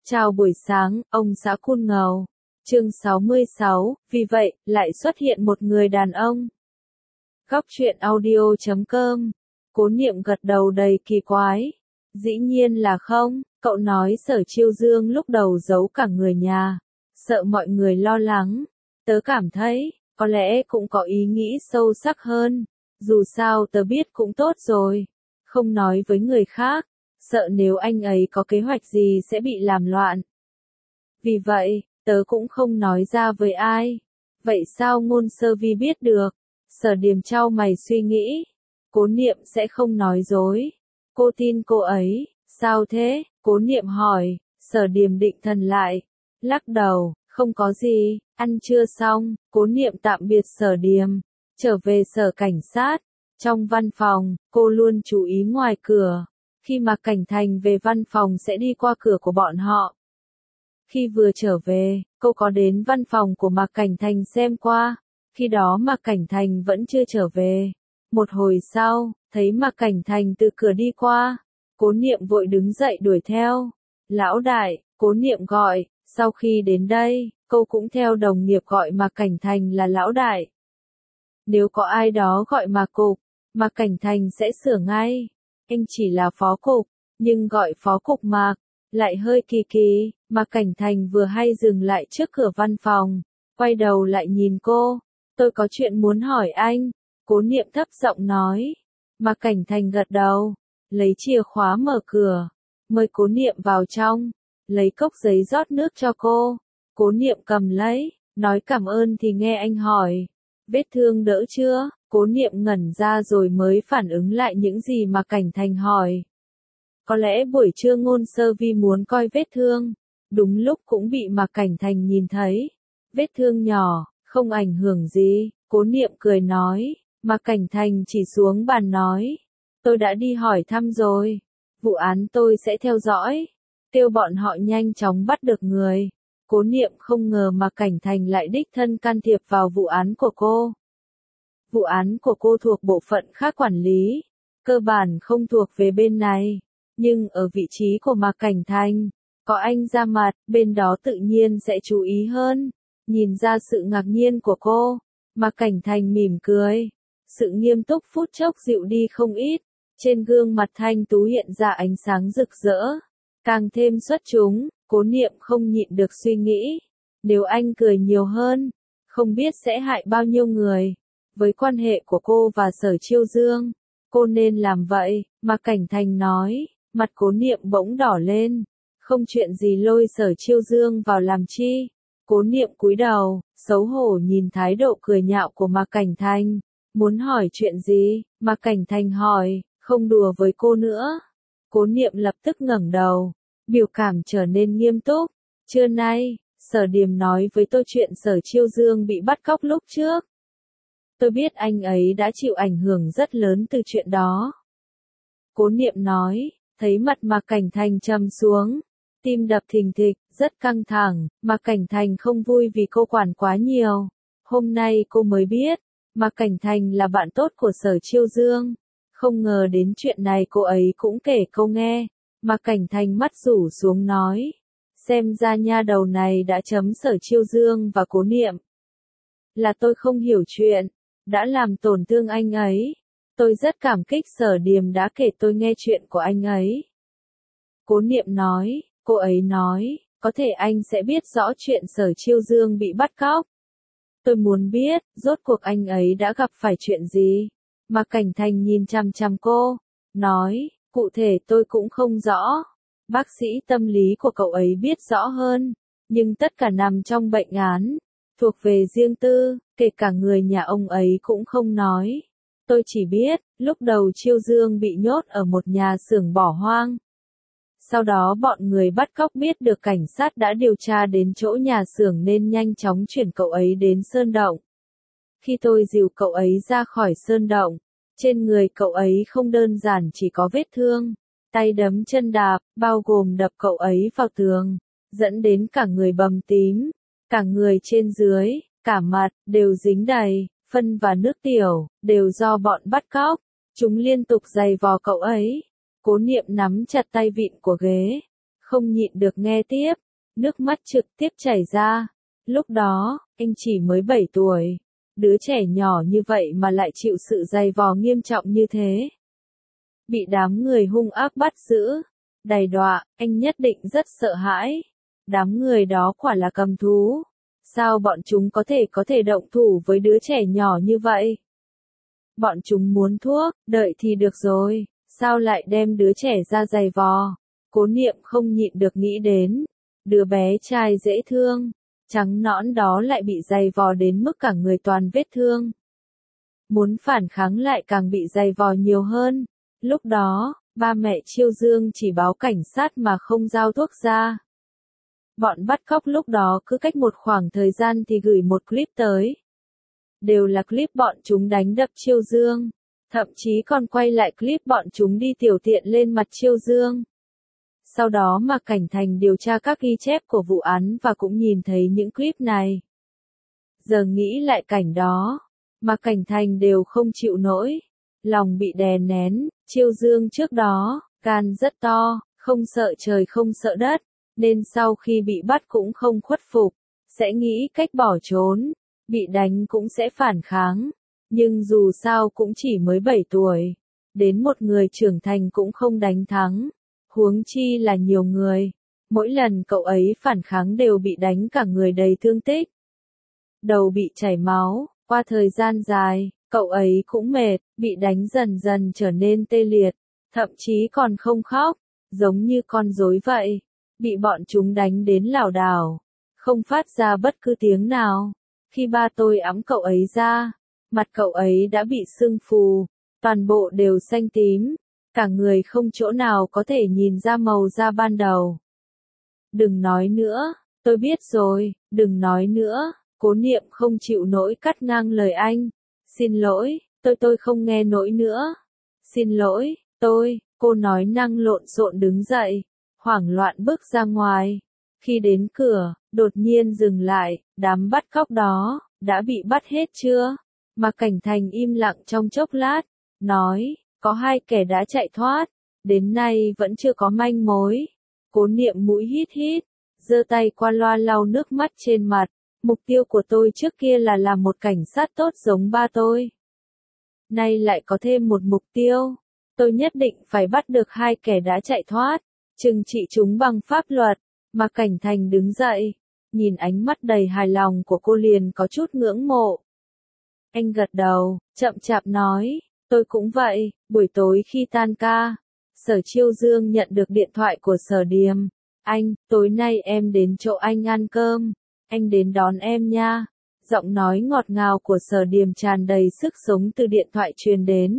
Chào buổi sáng, ông xã Cun Ngầu. Chương 66, vì vậy, lại xuất hiện một người đàn ông. Góc truyện audio.com. Cố Niệm gật đầu đầy kỳ quái. Dĩ nhiên là không, cậu nói Sở Chiêu Dương lúc đầu giấu cả người nhà, sợ mọi người lo lắng. Tớ cảm thấy, có lẽ cũng có ý nghĩ sâu sắc hơn. Dù sao tớ biết cũng tốt rồi. Không nói với người khác, sợ nếu anh ấy có kế hoạch gì sẽ bị làm loạn. Vì vậy, tớ cũng không nói ra với ai. Vậy sao Ngôn Sơ Vi biết được? Sở Điềm chau mày suy nghĩ. Cố Niệm sẽ không nói dối. Cô tin cô ấy. Sao thế? Cố Niệm hỏi. Sở Điềm định thần lại. Lắc đầu, không có gì, ăn trưa xong. Cố Niệm tạm biệt Sở Điềm, trở về sở cảnh sát. Trong văn phòng, cô luôn chú ý ngoài cửa. Khi Mạc Cảnh Thành về văn phòng sẽ đi qua cửa của bọn họ. Khi vừa trở về, cô có đến văn phòng của Mạc Cảnh Thành xem qua. Khi đó Mạc Cảnh Thành vẫn chưa trở về. Một hồi sau, thấy Mạc Cảnh Thành từ cửa đi qua. Cố Niệm vội đứng dậy đuổi theo. Lão đại, Cố Niệm gọi. Sau khi đến đây, cô cũng theo đồng nghiệp gọi Mạc Cảnh Thành là lão đại. Nếu có ai đó gọi Mạc Cục, Mạc Cảnh Thành sẽ sửa ngay. Anh chỉ là phó cục, nhưng gọi phó cục Mạc, lại hơi kỳ kỳ. Mạc Cảnh Thành vừa hay dừng lại trước cửa văn phòng, quay đầu lại nhìn cô. Tôi có chuyện muốn hỏi anh. Cố Niệm thấp giọng nói. Mạc Cảnh Thành gật đầu, lấy chìa khóa mở cửa, mời Cố Niệm vào trong, lấy cốc giấy rót nước cho cô. Cố Niệm cầm lấy, nói cảm ơn thì nghe anh hỏi. Vết thương đỡ chưa? Cố Niệm ngẩn ra rồi mới phản ứng lại những gì mà Cảnh Thành hỏi. Có lẽ buổi trưa Ngôn Sơ Vi muốn coi vết thương, đúng lúc cũng bị Mạc Cảnh Thành nhìn thấy. Vết thương nhỏ, không ảnh hưởng gì, Cố Niệm cười nói. Mạc Cảnh Thành chỉ xuống bàn nói. Tôi đã đi hỏi thăm rồi. Vụ án tôi sẽ theo dõi. Kêu bọn họ nhanh chóng bắt được người. Cố Niệm không ngờ Mạc Cảnh Thành lại đích thân can thiệp vào vụ án của cô. Vụ án của cô thuộc bộ phận khác quản lý, cơ bản không thuộc về bên này. Nhưng ở vị trí của Mạc Cảnh Thành, có anh ra mặt, bên đó tự nhiên sẽ chú ý hơn. Nhìn ra sự ngạc nhiên của cô, Mạc Cảnh Thành mỉm cười. Sự nghiêm túc phút chốc dịu đi không ít. Trên gương mặt thanh tú hiện ra ánh sáng rực rỡ, càng thêm xuất chúng. Cố Niệm không nhịn được suy nghĩ. Nếu anh cười nhiều hơn, không biết sẽ hại bao nhiêu người. Với quan hệ của cô và Sở Chiêu Dương, cô nên làm vậy. Mạc Cảnh Thành nói. Mặt Cố Niệm bỗng đỏ lên. Không chuyện gì lôi Sở Chiêu Dương vào làm chi. Cố Niệm cúi đầu, xấu hổ nhìn thái độ cười nhạo của Mạc Cảnh Thành. Muốn hỏi chuyện gì? Mạc Cảnh Thành hỏi. Không đùa với cô nữa. Cố Niệm lập tức ngẩng đầu, biểu cảm trở nên nghiêm túc. Trưa nay, Sở Điềm nói với tôi chuyện Sở Chiêu Dương bị bắt cóc lúc trước. Tôi biết anh ấy đã chịu ảnh hưởng rất lớn từ chuyện đó. Cố Niệm nói. Thấy mặt Mạc Cảnh Thành trầm xuống, tim đập thình thịch, rất căng thẳng. Mạc Cảnh Thành không vui vì cô quản quá nhiều. Hôm nay cô mới biết, Mạc Cảnh Thành là bạn tốt của Sở Chiêu Dương. Không ngờ đến chuyện này cô ấy cũng kể cô nghe. Mạc Cảnh Thành mắt rủ xuống nói. Xem ra nha đầu này đã chấm Sở Chiêu Dương và Cố Niệm. Là tôi không hiểu chuyện, đã làm tổn thương anh ấy. Tôi rất cảm kích Sở Điềm đã kể tôi nghe chuyện của anh ấy. Cố Niệm nói. Cô ấy nói, có thể anh sẽ biết rõ chuyện Sở Chiêu Dương bị bắt cóc. Tôi muốn biết, rốt cuộc anh ấy đã gặp phải chuyện gì. Mạc Cảnh Thành nhìn chằm chằm cô, nói, cụ thể tôi cũng không rõ. Bác sĩ tâm lý của cậu ấy biết rõ hơn, nhưng tất cả nằm trong bệnh án, thuộc về riêng tư, kể cả người nhà ông ấy cũng không nói. Tôi chỉ biết, lúc đầu Chiêu Dương bị nhốt ở một nhà xưởng bỏ hoang. Sau đó bọn người bắt cóc biết được cảnh sát đã điều tra đến chỗ nhà xưởng nên nhanh chóng chuyển cậu ấy đến Sơn Động. Khi tôi dìu cậu ấy ra khỏi Sơn Động, trên người cậu ấy không đơn giản chỉ có vết thương, tay đấm chân đạp, bao gồm đập cậu ấy vào tường, dẫn đến cả người bầm tím, cả người trên dưới, cả mặt, đều dính đầy, phân và nước tiểu, đều do bọn bắt cóc. Chúng liên tục giày vò cậu ấy. Cố Niệm nắm chặt tay vịn của ghế. không nhịn được nghe tiếp, nước mắt trực tiếp chảy ra. Lúc đó, anh chỉ mới 7 tuổi, đứa trẻ nhỏ như vậy mà lại chịu sự dày vò nghiêm trọng như thế. Bị đám người hung ác bắt giữ, đày đọa, anh nhất định rất sợ hãi. Đám người đó quả là cầm thú. Sao bọn chúng có thể động thủ với đứa trẻ nhỏ như vậy? Bọn chúng muốn thuốc, đợi thì được rồi, sao lại đem đứa trẻ ra giày vò? Cố Niệm không nhịn được nghĩ đến, đứa bé trai dễ thương, trắng nõn đó lại bị giày vò đến mức cả người toàn vết thương. Muốn phản kháng lại càng bị giày vò nhiều hơn. Lúc đó, ba mẹ Chiêu Dương chỉ báo cảnh sát mà không giao thuốc ra. Bọn bắt cóc lúc đó cứ cách một khoảng thời gian thì gửi một clip tới. Đều là clip bọn chúng đánh đập Chiêu Dương. Thậm chí còn quay lại clip bọn chúng đi tiểu tiện lên mặt Chiêu Dương. Sau đó mà Cảnh Thành điều tra các ghi chép của vụ án và cũng nhìn thấy những clip này. Giờ nghĩ lại cảnh đó, mà Cảnh Thành đều không chịu nổi. Lòng bị đè nén, Chiêu Dương trước đó, gan rất to, không sợ trời không sợ đất, nên sau khi bị bắt cũng không khuất phục, sẽ nghĩ cách bỏ trốn, bị đánh cũng sẽ phản kháng, nhưng dù sao cũng chỉ mới 7 tuổi, đến một người trưởng thành cũng không đánh thắng, huống chi là nhiều người, mỗi lần cậu ấy phản kháng đều bị đánh cả người đầy thương tích. Đầu bị chảy máu, qua thời gian dài, cậu ấy cũng mệt, bị đánh dần dần trở nên tê liệt, thậm chí còn không khóc, giống như con rối vậy, bị bọn chúng đánh đến lảo đảo, không phát ra bất cứ tiếng nào. Khi ba tôi ẵm cậu ấy ra, mặt cậu ấy đã bị sưng phù, toàn bộ đều xanh tím, cả người không chỗ nào có thể nhìn ra màu da ban đầu. Đừng nói nữa, tôi biết rồi, đừng nói nữa. Cố Niệm không chịu nổi cắt ngang lời anh. Xin lỗi, tôi không nghe nổi nữa. Xin lỗi, cô nói năng lộn xộn đứng dậy, hoảng loạn bước ra ngoài. Khi đến cửa, đột nhiên dừng lại, đám bắt cóc đó, đã bị bắt hết chưa? Mà Cảnh Thành im lặng trong chốc lát, nói, có 2 kẻ đã chạy thoát, đến nay vẫn chưa có manh mối. Cố Niệm mũi hít hít, giơ tay qua loa lau nước mắt trên mặt. Mục tiêu của tôi trước kia là làm một cảnh sát tốt giống ba tôi. Nay lại có thêm một mục tiêu. Tôi nhất định phải bắt được 2 kẻ đã chạy thoát, trừng trị chúng bằng pháp luật. Mà Cảnh Thành đứng dậy, nhìn ánh mắt đầy hài lòng của cô liền có chút ngưỡng mộ. Anh gật đầu, chậm chạp nói, tôi cũng vậy. Buổi tối khi tan ca, Sở Chiêu Dương nhận được điện thoại của Sở Điềm. Anh, tối nay em đến chỗ anh ăn cơm. Anh đến đón em nha. Giọng nói ngọt ngào của Sở Điềm tràn đầy sức sống từ điện thoại truyền đến.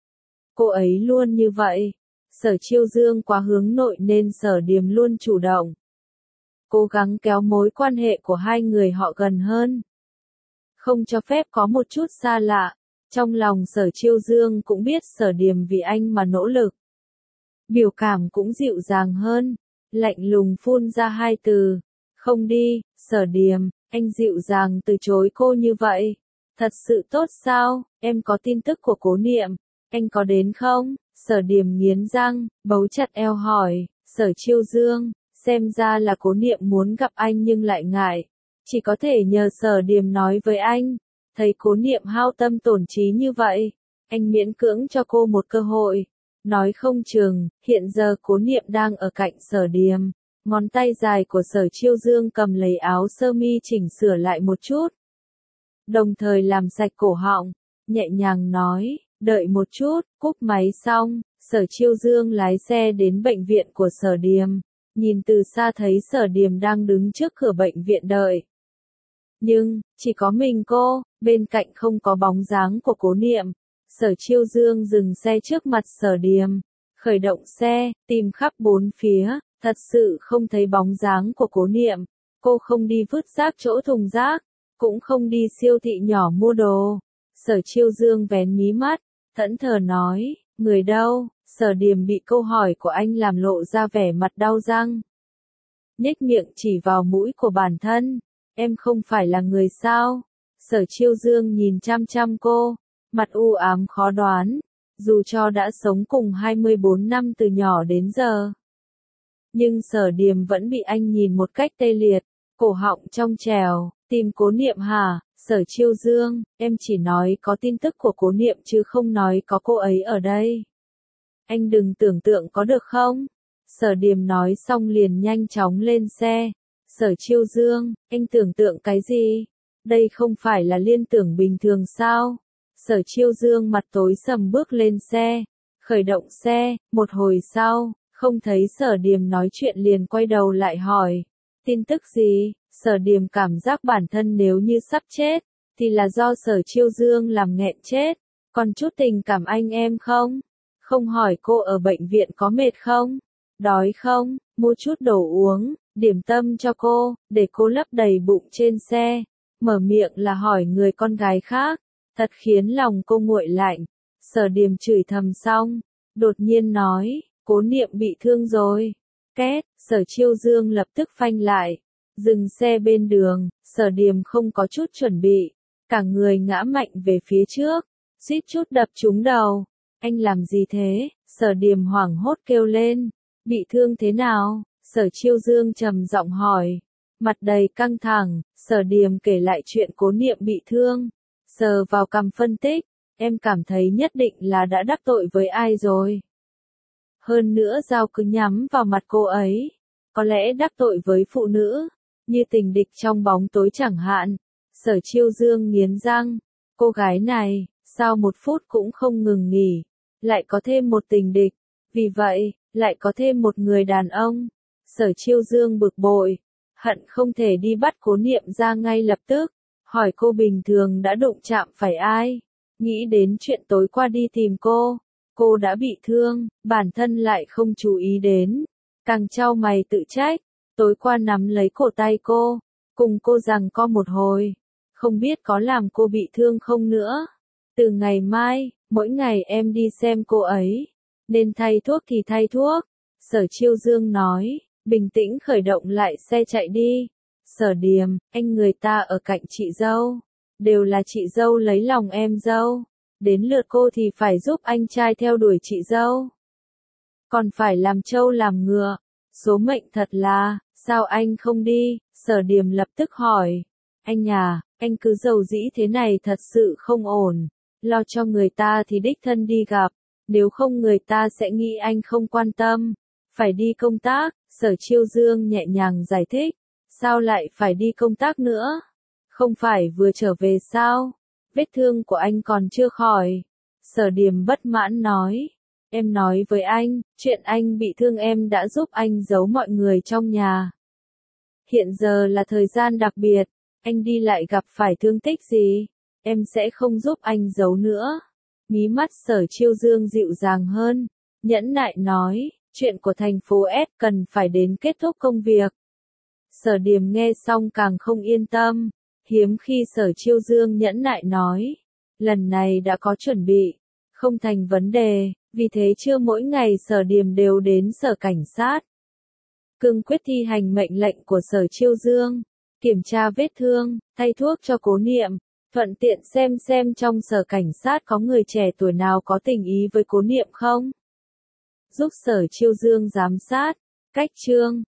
Cô ấy luôn như vậy. Sở Chiêu Dương quá hướng nội nên Sở Điềm luôn chủ động. Cố gắng kéo mối quan hệ của hai người họ gần hơn. Không cho phép có một chút xa lạ. Trong lòng Sở Chiêu Dương cũng biết Sở Điềm vì anh mà nỗ lực. Biểu cảm cũng dịu dàng hơn. Lạnh lùng phun ra 2 từ. Không đi, Sở Điềm. Anh dịu dàng từ chối cô như vậy. Thật sự tốt sao? Em có tin tức của Cố Niệm. Anh có đến không? Sở Điềm nghiến răng, bấu chặt eo hỏi. Sở Chiêu Dương, xem ra là Cố Niệm muốn gặp anh nhưng lại ngại. Chỉ có thể nhờ Sở Điềm nói với anh. Thấy Cố Niệm hao tâm tổn trí như vậy, anh miễn cưỡng cho cô một cơ hội. Nói không chừng, hiện giờ Cố Niệm đang ở cạnh Sở Điềm. Ngón tay dài của Sở Chiêu Dương cầm lấy áo sơ mi chỉnh sửa lại một chút. Đồng thời làm sạch cổ họng, nhẹ nhàng nói, đợi một chút, cúp máy xong, Sở Chiêu Dương lái xe đến bệnh viện của Sở Điềm. Nhìn từ xa thấy Sở Điềm đang đứng trước cửa bệnh viện đợi. Nhưng, chỉ có mình cô, bên cạnh không có bóng dáng của Cố Niệm. Sở Chiêu Dương dừng xe trước mặt Sở Điềm, khởi động xe, tìm khắp bốn phía. Thật sự không thấy bóng dáng của Cố Niệm. Cô không đi vứt rác chỗ thùng rác, cũng không đi siêu thị nhỏ mua đồ. Sở Chiêu Dương vén mí mắt, thẫn thờ nói, người đâu? Sở Điềm bị câu hỏi của anh làm lộ ra vẻ mặt đau răng. Nhếch miệng chỉ vào mũi của bản thân, em không phải là người sao? Sở Chiêu Dương nhìn chăm chăm cô, mặt u ám khó đoán, dù cho đã sống cùng 24 năm từ nhỏ đến giờ. Nhưng Sở Điềm vẫn bị anh nhìn một cách tê liệt, cổ họng trong trèo, tìm Cố Niệm hả? Sở Chiêu Dương, em chỉ nói có tin tức của Cố Niệm chứ không nói có cô ấy ở đây. Anh đừng tưởng tượng có được không? Sở Điềm nói xong liền nhanh chóng lên xe. Sở Chiêu Dương, anh tưởng tượng cái gì? Đây không phải là liên tưởng bình thường sao? Sở Chiêu Dương mặt tối sầm bước lên xe, khởi động xe, một hồi sau, không thấy Sở Điềm nói chuyện liền quay đầu lại hỏi. Tin tức gì? Sở Điềm cảm giác bản thân nếu như sắp chết, thì là do Sở Chiêu Dương làm nghẹn chết. Còn chút tình cảm anh em không? Không hỏi cô ở bệnh viện có mệt không? Đói không? Mua chút đồ uống, điểm tâm cho cô, để cô lấp đầy bụng trên xe. Mở miệng là hỏi người con gái khác, thật khiến lòng cô nguội lạnh. Sở Điềm chửi thầm xong, đột nhiên nói, Cố Niệm bị thương rồi. Két, Sở Chiêu Dương lập tức phanh lại, dừng xe bên đường. Sở Điềm không có chút chuẩn bị, cả người ngã mạnh về phía trước, suýt chút đập trúng đầu. Anh làm gì thế? Sở Điềm hoảng hốt kêu lên. Bị thương thế nào? Sở Chiêu Dương trầm giọng hỏi. Mặt đầy căng thẳng, Sở Điềm kể lại chuyện Cố Niệm bị thương. Sờ vào cằm phân tích, em cảm thấy nhất định là đã đắc tội với ai rồi. Hơn nữa dao cứ nhắm vào mặt cô ấy. Có lẽ đắc tội với phụ nữ, như tình địch trong bóng tối chẳng hạn. Sở Chiêu Dương nghiến răng. Cô gái này, sao một phút cũng không ngừng nghỉ, lại có thêm một tình địch. Vì vậy, lại có thêm một người đàn ông. Sở Chiêu Dương bực bội, hận không thể đi bắt Cố Niệm ra ngay lập tức, hỏi cô bình thường đã đụng chạm phải ai. Nghĩ đến chuyện tối qua đi tìm cô đã bị thương, bản thân lại không chú ý đến. Càng chau mày tự trách, tối qua nắm lấy cổ tay cô, cùng cô giằng co một hồi, không biết có làm cô bị thương không nữa. Từ ngày mai, mỗi ngày em đi xem cô ấy, nên thay thuốc thì thay thuốc. Sở Chiêu Dương nói, bình tĩnh khởi động lại xe chạy đi. Sở Điềm, anh người ta ở cạnh chị dâu, đều là chị dâu lấy lòng em dâu. Đến lượt cô thì phải giúp anh trai theo đuổi chị dâu. Còn phải làm trâu làm ngựa. Số mệnh thật là, sao anh không đi? Sở Điềm lập tức hỏi. Anh à, anh cứ giàu dĩ thế này thật sự không ổn. Lo cho người ta thì đích thân đi gặp. Nếu không người ta sẽ nghĩ anh không quan tâm. Phải đi công tác, Sở Chiêu Dương nhẹ nhàng giải thích. Sao lại phải đi công tác nữa? Không phải vừa trở về sao? Vết thương của anh còn chưa khỏi. Sở Điềm bất mãn nói. Em nói với anh, chuyện anh bị thương em đã giúp anh giấu mọi người trong nhà. Hiện giờ là thời gian đặc biệt, anh đi lại gặp phải thương tích gì, em sẽ không giúp anh giấu nữa. Mí mắt Sở Chiêu Dương dịu dàng hơn, nhẫn nại nói, chuyện của thành phố S cần phải đến kết thúc công việc. Sở Điềm nghe xong càng không yên tâm, hiếm khi Sở Chiêu Dương nhẫn nại nói, lần này đã có chuẩn bị, không thành vấn đề, vì thế chưa mỗi ngày Sở Điềm đều đến sở cảnh sát. Cương quyết thi hành mệnh lệnh của Sở Chiêu Dương, kiểm tra vết thương, thay thuốc cho Cố Niệm, thuận tiện xem trong sở cảnh sát có người trẻ tuổi nào có tình ý với Cố Niệm không. Giúp Sở Chiêu Dương giám sát, cách chương